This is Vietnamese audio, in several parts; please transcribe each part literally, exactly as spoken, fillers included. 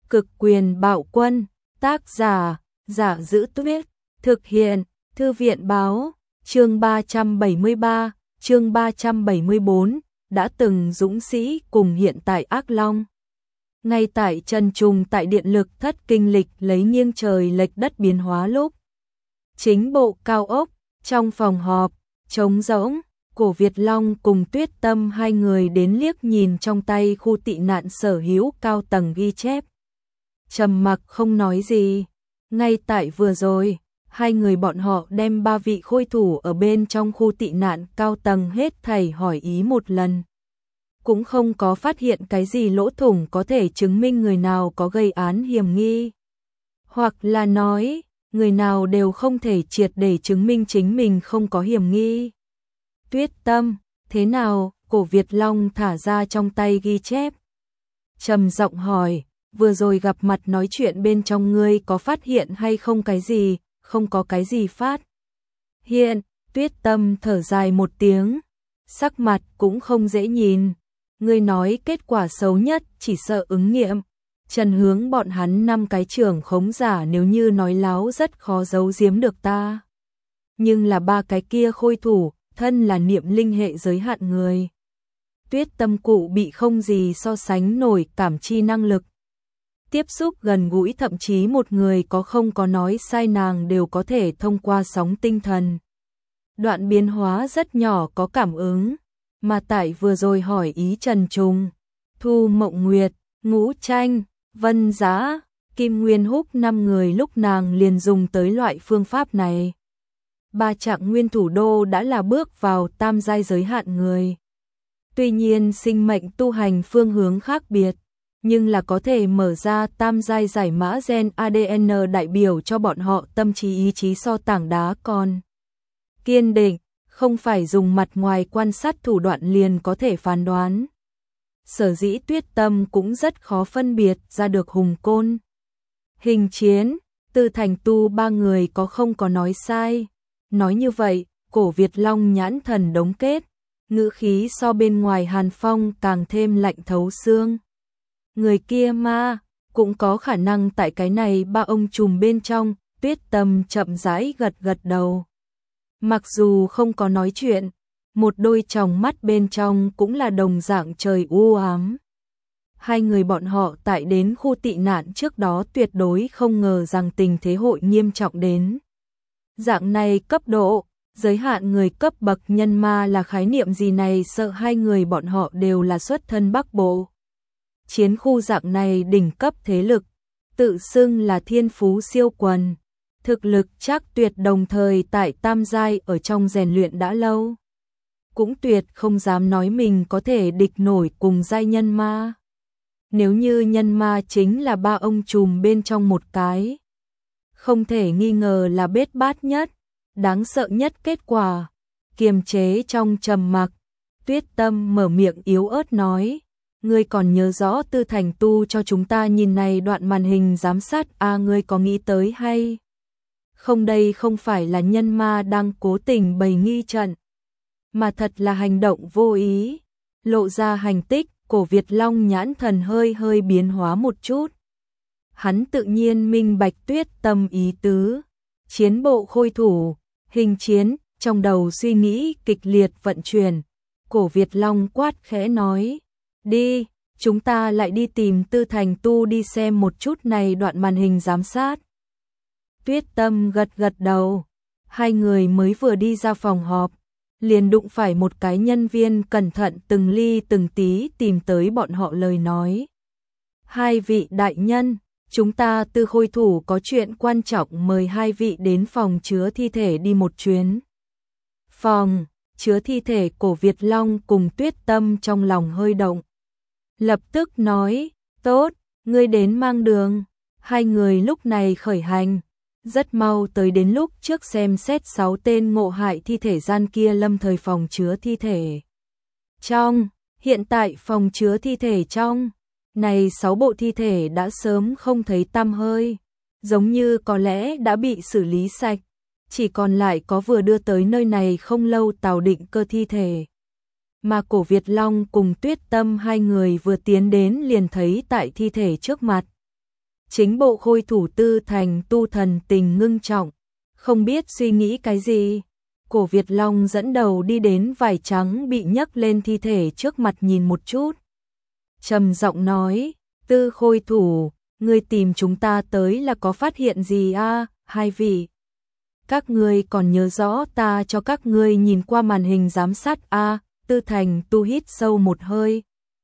Cực quyền bạo quân, tác giả, Giả Giữ Tuyết, thực hiện, Thư viện báo, chương ba trăm bảy mươi ba, chương ba trăm bảy mươi bốn, đã từng dũng sĩ cùng hiện tại ác long. Ngay tại Trần Trùng tại điện lực thất kinh lịch lấy nghiêng trời lệch đất biến hóa lúc. Chính bộ cao ốc, trong phòng họp, trống rỗng, Cổ Việt Long cùng Tuyết Tâm hai người đến liếc nhìn trong tay khu tị nạn sở hữu cao tầng ghi chép. Trầm mặc không nói gì, ngay tại vừa rồi, hai người bọn họ đem ba vị khôi thủ ở bên trong khu tị nạn cao tầng hết thảy hỏi ý một lần. Cũng không có phát hiện cái gì lỗ thủng có thể chứng minh người nào có gây án hiểm nghi. Hoặc là nói, người nào đều không thể triệt để chứng minh chính mình không có hiểm nghi. Tuyết Tâm, thế nào? Cổ Việt Long thả ra trong tay ghi chép. Trầm giọng hỏi, vừa rồi gặp mặt nói chuyện bên trong ngươi có phát hiện hay không cái gì? Không có cái gì phát hiện. Tuyết Tâm thở dài một tiếng, sắc mặt cũng không dễ nhìn. Ngươi nói kết quả xấu nhất chỉ sợ ứng nghiệm. Trần Hướng bọn hắn năm cái trưởng khống giả nếu như nói láo rất khó giấu giếm được ta. Nhưng là ba cái kia khôi thủ, thân là niệm linh hệ giới hạn người. Tuyết Tâm cụ bị không gì so sánh nổi cảm chi năng lực. Tiếp xúc gần gũi thậm chí một người có không có nói sai nàng đều có thể thông qua sóng tinh thần. Đoạn biến hóa rất nhỏ có cảm ứng, mà tại vừa rồi hỏi ý Trần Trùng, Thu Mộng Nguyệt, Ngũ Tranh, Vân Giá, Kim Nguyên Húc năm người lúc nàng liền dùng tới loại phương pháp này. Ba trạng nguyên thủ đô đã là bước vào tam giai giới hạn người. Tuy nhiên sinh mệnh tu hành phương hướng khác biệt, nhưng là có thể mở ra tam giai giải mã gen a đê en đại biểu cho bọn họ tâm trí ý chí so tảng đá còn kiên định, không phải dùng mặt ngoài quan sát thủ đoạn liền có thể phán đoán. Sở dĩ Tuyết Tâm cũng rất khó phân biệt ra được Hùng Côn, Hình Chiến, Từ Thành Tu ba người có không có nói sai. Nói như vậy, Cổ Việt Long nhãn thần đống kết, ngữ khí so bên ngoài hàn phong càng thêm lạnh thấu xương. Người kia ma, cũng có khả năng tại cái này ba ông trùm bên trong. Tuyết Tâm chậm rãi gật gật đầu. Mặc dù không có nói chuyện, một đôi tròng mắt bên trong cũng là đồng dạng trời u ám. Hai người bọn họ tại đến khu tị nạn trước đó tuyệt đối không ngờ rằng tình thế hội nghiêm trọng đến dạng này cấp độ, giới hạn người cấp bậc nhân ma là khái niệm gì này, sợ hai người bọn họ đều là xuất thân Bắc Bộ. Chiến khu dạng này đỉnh cấp thế lực, tự xưng là thiên phú siêu quần, thực lực chắc tuyệt, đồng thời tại tam giai ở trong rèn luyện đã lâu. Cũng tuyệt không dám nói mình có thể địch nổi cùng giai nhân ma. Nếu như nhân ma chính là ba ông trùm bên trong một cái, không thể nghi ngờ là bết bát nhất, đáng sợ nhất kết quả. Kiềm chế trong trầm mặc, Tuyết Tâm mở miệng yếu ớt nói, ngươi còn nhớ rõ Tư Thành Tu cho chúng ta nhìn này đoạn màn hình giám sát a à, ngươi có nghĩ tới hay không đây không phải là nhân ma đang cố tình bày nghi trận, mà thật là hành động vô ý, lộ ra hành tích. Cổ Việt Long nhãn thần hơi hơi biến hóa một chút. Hắn tự nhiên minh bạch Tuyết Tâm ý tứ. Chiến bộ khôi thủ, Hình Chiến, trong đầu suy nghĩ kịch liệt vận chuyển. Cổ Việt Long quát khẽ nói, đi, chúng ta lại đi tìm Tư Thành Tu đi xem một chút này đoạn màn hình giám sát. Tuyết Tâm gật gật đầu. Hai người mới vừa đi ra phòng họp, liền đụng phải một cái nhân viên cẩn thận từng ly từng tí tìm tới bọn họ lời nói. Hai vị đại nhân, chúng ta Tư khôi thủ có chuyện quan trọng mời hai vị đến phòng chứa thi thể đi một chuyến. Phòng chứa thi thể. Cổ Việt Long cùng Tuyết Tâm trong lòng hơi động, lập tức nói, tốt, ngươi đến mang đường. Hai người lúc này khởi hành, rất mau tới đến lúc trước xem xét sáu tên ngộ hại thi thể gian kia lâm thời phòng chứa thi thể. Trong, hiện tại phòng chứa thi thể trong, này sáu bộ thi thể đã sớm không thấy tăm hơi, giống như có lẽ đã bị xử lý sạch, chỉ còn lại có vừa đưa tới nơi này không lâu Tào Định Cơ thi thể. Mà Cổ Việt Long cùng Tuyết Tâm hai người vừa tiến đến liền thấy tại thi thể trước mặt chính bộ khôi thủ Tư Thành Tu thần tình ngưng trọng, không biết suy nghĩ cái gì. Cổ Việt Long dẫn đầu đi đến vải trắng bị nhấc lên thi thể trước mặt nhìn một chút. Trầm giọng nói, Tư khôi thủ, ngươi tìm chúng ta tới là có phát hiện gì a? Hai vị, các ngươi còn nhớ rõ ta cho các ngươi nhìn qua màn hình giám sát a? Tư Thành Tu hít sâu một hơi,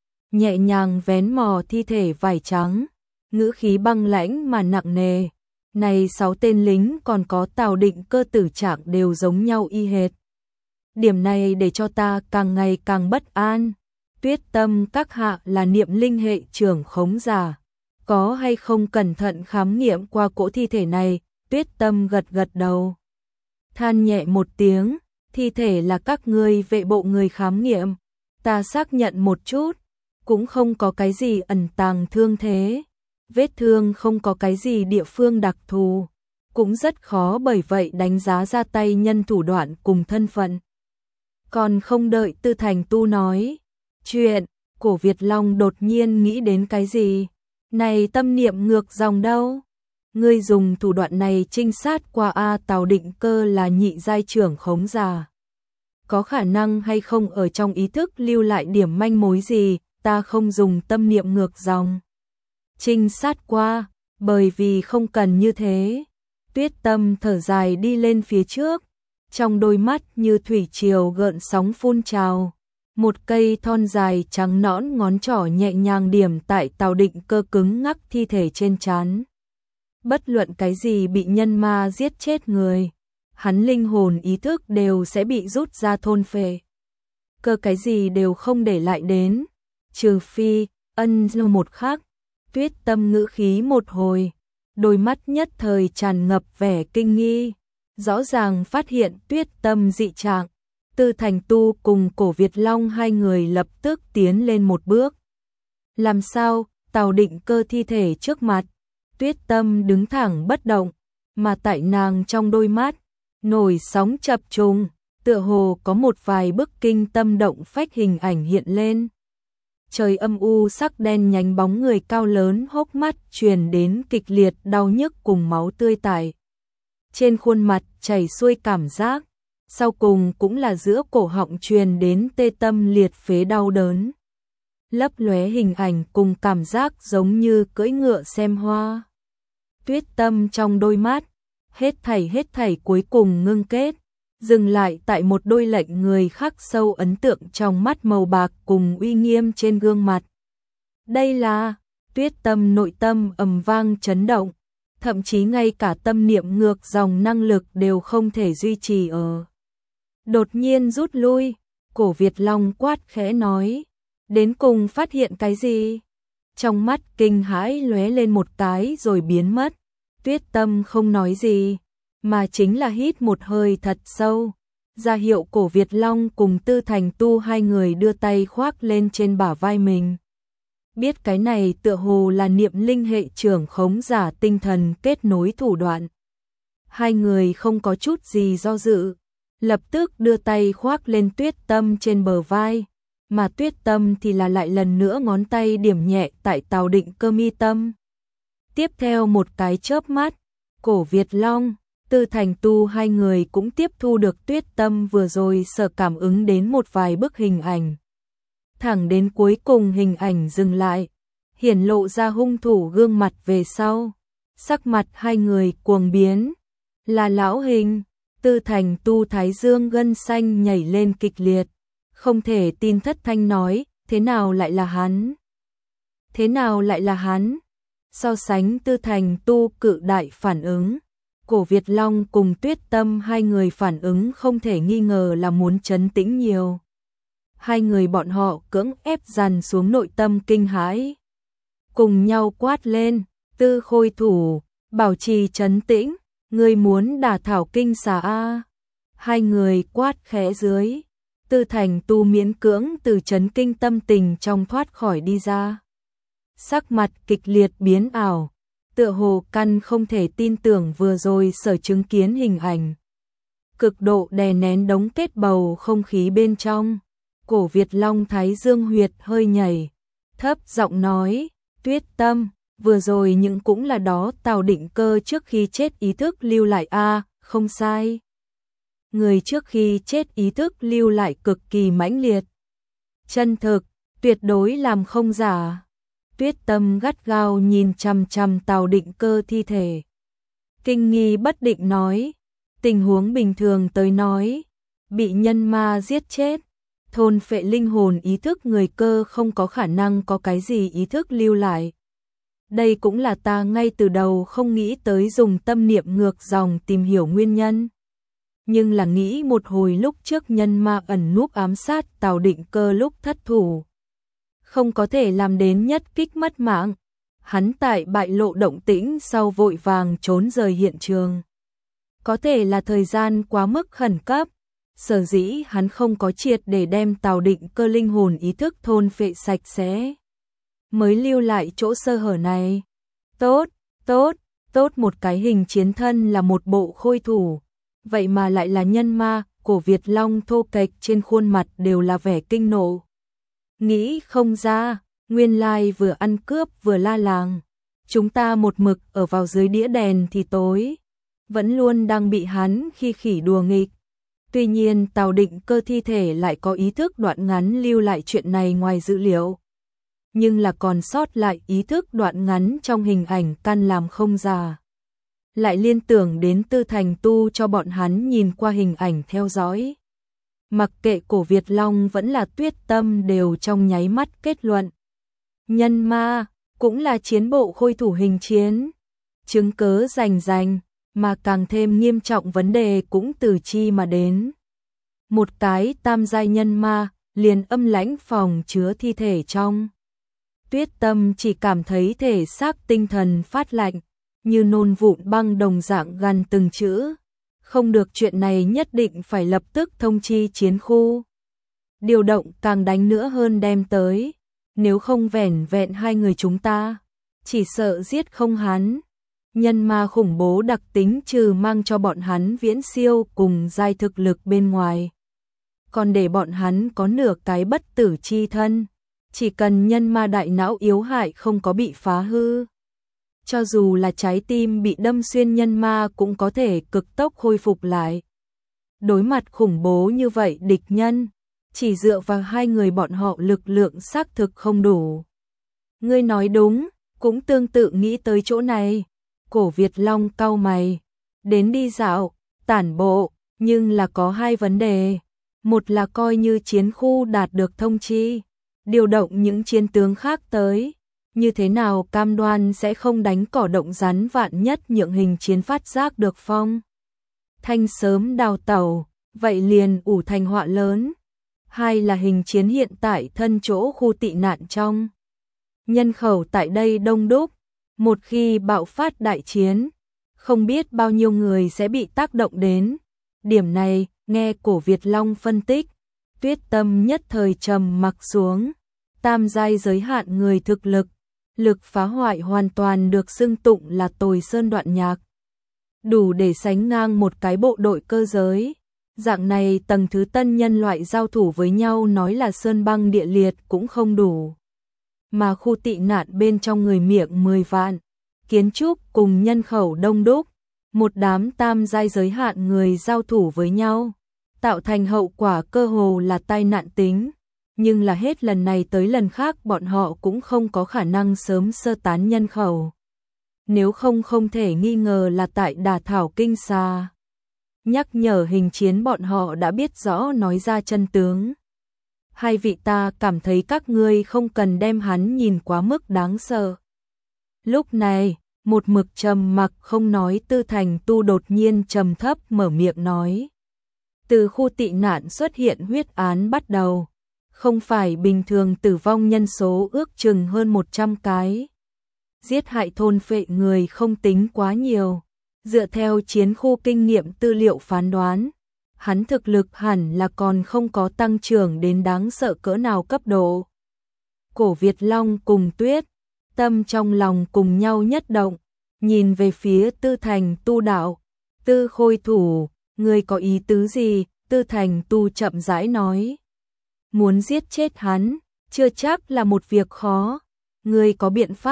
nhẹ nhàng vén mò thi thể vải trắng, ngữ khí băng lãnh mà nặng nề. Này sáu tên lính còn có Tào Định Cơ tử trạng đều giống nhau y hệt. Điểm này để cho ta càng ngày càng bất an. Tuyết Tâm các hạ là niệm linh hệ trưởng khống giả, có hay không cẩn thận khám nghiệm qua cỗ thi thể này? Tuyết Tâm gật gật đầu, than nhẹ một tiếng, thi thể là các ngươi vệ bộ người khám nghiệm, ta xác nhận một chút, cũng không có cái gì ẩn tàng thương thế, vết thương không có cái gì địa phương đặc thù, cũng rất khó bởi vậy đánh giá ra tay nhân thủ đoạn cùng thân phận. Còn không đợi Tư Thành Tu nói chuyện, Cổ Việt Long đột nhiên nghĩ đến cái gì? Này tâm niệm ngược dòng đâu? Ngươi dùng thủ đoạn này trinh sát qua a? Tào Định Cơ là nhị giai trưởng khống giả, có khả năng hay không ở trong ý thức lưu lại điểm manh mối gì? Ta không dùng tâm niệm ngược dòng trinh sát qua, bởi vì không cần như thế. Tuyết Tâm thở dài đi lên phía trước, trong đôi mắt như thủy triều gợn sóng phun trào. Một cây thon dài trắng nõn ngón trỏ nhẹ nhàng điểm tại Tào Định Cơ cứng ngắc thi thể trên trán. Bất luận cái gì bị nhân ma giết chết người, hắn linh hồn ý thức đều sẽ bị rút ra thôn phệ. Cơ cái gì đều không để lại đến, trừ phi, ân một khắc. Tuyết Tâm ngữ khí một hồi, đôi mắt nhất thời tràn ngập vẻ kinh nghi, rõ ràng phát hiện Tuyết Tâm dị trạng. Tư Thành Tu cùng Cổ Việt Long hai người lập tức tiến lên một bước. Làm sao? Tào Định Cơ thi thể trước mặt, Tuyết Tâm đứng thẳng bất động, mà tại nàng trong đôi mắt nổi sóng chập trùng, tựa hồ có một vài bức kinh tâm động phách hình ảnh hiện lên. Trời âm u sắc đen nhánh bóng người cao lớn hốc mắt truyền đến kịch liệt đau nhức cùng máu tươi tải. Trên khuôn mặt chảy xuôi cảm giác, sau cùng cũng là giữa cổ họng truyền đến tê tâm liệt phế đau đớn. Lấp lóe hình ảnh cùng cảm giác giống như cưỡi ngựa xem hoa. Tuyết Tâm trong đôi mắt, hết thảy hết thảy cuối cùng ngưng kết, dừng lại tại một đôi lệnh người khắc sâu ấn tượng trong mắt màu bạc cùng uy nghiêm trên gương mặt. Đây là, Tuyết Tâm nội tâm ầm vang chấn động, thậm chí ngay cả tâm niệm ngược dòng năng lực đều không thể duy trì ở. Đột nhiên rút lui, Cổ Việt Long quát khẽ nói, đến cùng phát hiện cái gì? Trong mắt kinh hãi lóe lên một cái rồi biến mất. Tuyết Tâm không nói gì, mà chính là hít một hơi thật sâu, ra hiệu Cổ Việt Long cùng Tư Thành Tu hai người đưa tay khoác lên trên bả vai mình. Biết cái này tựa hồ là niệm linh hệ trưởng khống giả tinh thần kết nối thủ đoạn. Hai người không có chút gì do dự, lập tức đưa tay khoác lên Tuyết Tâm trên bờ vai, mà Tuyết Tâm thì là lại lần nữa ngón tay điểm nhẹ tại Tào Định Cơ mi tâm. Tiếp theo một cái chớp mắt, Cổ Việt Long, Tư Thành Tu hai người cũng tiếp thu được Tuyết Tâm vừa rồi sở cảm ứng đến một vài bức hình ảnh. Thẳng đến cuối cùng hình ảnh dừng lại, hiển lộ ra hung thủ gương mặt về sau. Sắc mặt hai người cuồng biến, là lão hình. Tư Thành Tu thái dương gân xanh nhảy lên kịch liệt, không thể tin thất thanh nói, thế nào lại là hắn? Thế nào lại là hắn? So sánh Tư Thành Tu cự đại phản ứng, Cổ Việt Long cùng Tuyết Tâm hai người phản ứng không thể nghi ngờ là muốn trấn tĩnh nhiều. Hai người bọn họ cưỡng ép dằn xuống nội tâm kinh hãi, cùng nhau quát lên, Tư khôi thủ, bảo trì trấn tĩnh, ngươi muốn đả thảo kinh xà a? Hai người quát khẽ dưới, Tư Thành Tu miễn cưỡng từ trấn kinh tâm tình trong thoát khỏi đi ra. Sắc mặt kịch liệt biến ảo, tựa hồ căn không thể tin tưởng vừa rồi sở chứng kiến hình ảnh. Cực độ đè nén đống kết bầu không khí bên trong, Cổ Việt Long thái dương huyệt hơi nhảy, thấp giọng nói, Tuyết Tâm, vừa rồi những cũng là đó Tào Định Cơ trước khi chết ý thức lưu lại a, à, không sai. Người trước khi chết ý thức lưu lại cực kỳ mãnh liệt. Chân thực, tuyệt đối làm không giả. Tuyết Tâm gắt gao nhìn chằm chằm Tào Định Cơ thi thể. Kinh nghi bất định nói, tình huống bình thường tới nói, bị nhân ma giết chết, thôn phệ linh hồn ý thức người cơ không có khả năng có cái gì ý thức lưu lại. Đây cũng là ta ngay từ đầu không nghĩ tới dùng tâm niệm ngược dòng tìm hiểu nguyên nhân. Nhưng là nghĩ một hồi lúc trước nhân ma ẩn núp ám sát Tào Định Cơ lúc thất thủ. Không có thể làm đến nhất kích mất mạng. Hắn tại bại lộ động tĩnh sau vội vàng trốn rời hiện trường. Có thể là thời gian quá mức khẩn cấp. Sở dĩ hắn không có triệt để đem Tào Định Cơ linh hồn ý thức thôn phệ sạch sẽ. Mới lưu lại chỗ sơ hở này. Tốt, tốt, tốt một cái hình chiến thân là một bộ khôi thủ. Vậy mà lại là nhân ma, Cổ Việt Long thô kệch trên khuôn mặt đều là vẻ kinh nộ. Nghĩ không ra, nguyên lai vừa ăn cướp vừa la làng. Chúng ta một mực ở vào dưới đĩa đèn thì tối. Vẫn luôn đang bị hắn khi khỉ đùa nghịch. Tuy nhiên Tào Định Cơ thi thể lại có ý thức đoạn ngắn lưu lại chuyện này ngoài dữ liệu. Nhưng là còn sót lại ý thức đoạn ngắn trong hình ảnh căn làm không giả. Lại liên tưởng đến Tư Thành tu cho bọn hắn nhìn qua hình ảnh theo dõi. Mặc kệ Cổ Việt Long vẫn là Tuyết Tâm đều trong nháy mắt kết luận. Nhân ma cũng là chiến bộ khôi thủ hình chiến. Chứng cớ rành rành, mà càng thêm nghiêm trọng vấn đề cũng từ chi mà đến. Một cái tam giai nhân ma liền âm lãnh phòng chứa thi thể trong. Tuyết Tâm chỉ cảm thấy thể xác tinh thần phát lạnh, như nôn vụn băng đồng dạng gần từng chữ. Không được, chuyện này nhất định phải lập tức thông chi chiến khu. Điều động càng đánh nữa hơn đem tới. Nếu không vẻn vẹn hai người chúng ta, chỉ sợ giết không hắn. Nhân ma khủng bố đặc tính trừ mang cho bọn hắn viễn siêu cùng giai thực lực bên ngoài. Còn để bọn hắn có nửa cái bất tử chi thân. Chỉ cần nhân ma đại não yếu hại không có bị phá hư. Cho dù là trái tim bị đâm xuyên nhân ma cũng có thể cực tốc khôi phục lại. Đối mặt khủng bố như vậy địch nhân, chỉ dựa vào hai người bọn họ lực lượng xác thực không đủ. Ngươi nói đúng, cũng tương tự nghĩ tới chỗ này. Cổ Việt Long cau mày, đến đi dạo, tản bộ, nhưng là có hai vấn đề. Một là coi như chiến khu đạt được thông chi, điều động những chiến tướng khác tới. Như thế nào cam đoan sẽ không đánh cỏ động rắn, vạn nhất nhượng hình chiến phát giác được phong thanh sớm đào tẩu, vậy liền ủ thành họa lớn. Hai là hình chiến hiện tại thân chỗ khu tị nạn trong. Nhân khẩu tại đây đông đúc, một khi bạo phát đại chiến, không biết bao nhiêu người sẽ bị tác động đến. Điểm này, nghe Cổ Việt Long phân tích, Tuyết Tâm nhất thời trầm mặc xuống. Tam giai giới hạn người thực lực, lực phá hoại hoàn toàn được xưng tụng là Tồi Sơn Đoạn Nhạc. Đủ để sánh ngang một cái bộ đội cơ giới. Dạng này tầng thứ tân nhân loại giao thủ với nhau nói là sơn băng địa liệt cũng không đủ. Mà khu tị nạn bên trong người miệng mười vạn, kiến trúc cùng nhân khẩu đông đúc, một đám tam giai giới hạn người giao thủ với nhau, tạo thành hậu quả cơ hồ là tai nạn tính. Nhưng là hết lần này tới lần khác bọn họ cũng không có khả năng sớm sơ tán nhân khẩu. Nếu không không thể nghi ngờ là tại Đả Thảo Kinh Xà. Nhắc nhở hình chiến bọn họ đã biết rõ nói ra chân tướng. Hai vị, ta cảm thấy các ngươi không cần đem hắn nhìn quá mức đáng sợ. Lúc này, một mực trầm mặc không nói Tư Thành Tu đột nhiên trầm thấp mở miệng nói. Từ khu tị nạn xuất hiện huyết án bắt đầu, không phải bình thường tử vong nhân số ước chừng hơn một trăm cái. Giết hại thôn phệ người không tính quá nhiều. Dựa theo chiến khu kinh nghiệm tư liệu phán đoán, hắn thực lực hẳn là còn không có tăng trưởng đến đáng sợ cỡ nào cấp độ. Cổ Việt Long cùng Tuyết Tâm trong lòng cùng nhau nhất động, nhìn về phía Tư Thành Tu đạo. Tư khôi thủ, ngươi có ý tứ gì? Tư Thành Tu chậm rãi nói. Muốn giết chết hắn, chưa chắc là một việc khó. Ngươi có biện pháp?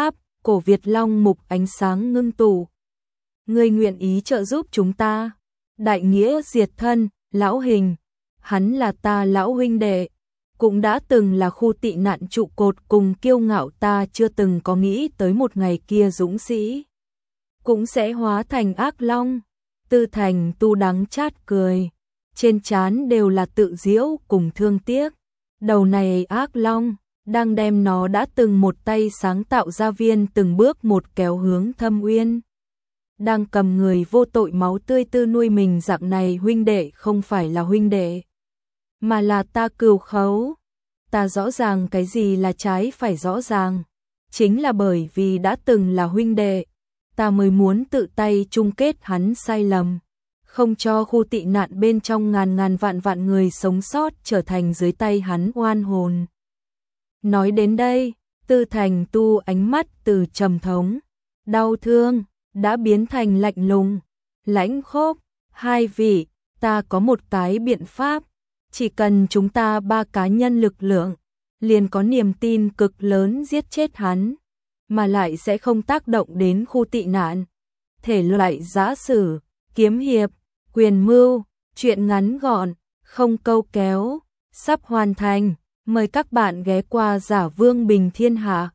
Cổ Việt Long mục ánh sáng ngưng tụ. Ngươi nguyện ý trợ giúp chúng ta? Đại nghĩa diệt thân, Lão Hình, hắn là ta lão huynh đệ, cũng đã từng là khu tị nạn trụ cột cùng kiêu ngạo, ta chưa từng có nghĩ tới một ngày kia dũng sĩ cũng sẽ hóa thành ác long. Tư Thành Tu đắng chát cười, trên trán đều là tự giễu cùng thương tiếc. Đầu này ác long đang đem nó đã từng một tay sáng tạo ra viên từng bước một kéo hướng thâm uyên. Đang cầm người vô tội máu tươi tư nuôi mình dạng này huynh đệ không phải là huynh đệ, mà là ta cừu khấu. Ta rõ ràng cái gì là trái phải rõ ràng. Chính là bởi vì đã từng là huynh đệ, ta mới muốn tự tay chung kết hắn sai lầm, không cho khu tị nạn bên trong ngàn ngàn vạn vạn người sống sót trở thành dưới tay hắn oan hồn. Nói đến đây, Tư Thành Tu ánh mắt từ trầm thống, đau thương, đã biến thành lạnh lùng, lãnh khốc. Hai vị, ta có một cái biện pháp, chỉ cần chúng ta ba cá nhân lực lượng, liền có niềm tin cực lớn giết chết hắn, mà lại sẽ không tác động đến khu tị nạn. Thể loại giã sử, kiếm hiệp, quyền mưu, truyện ngắn gọn, không câu kéo, sắp hoàn thành. Mời các bạn ghé qua Giả Vương Bình Thiên Hạ.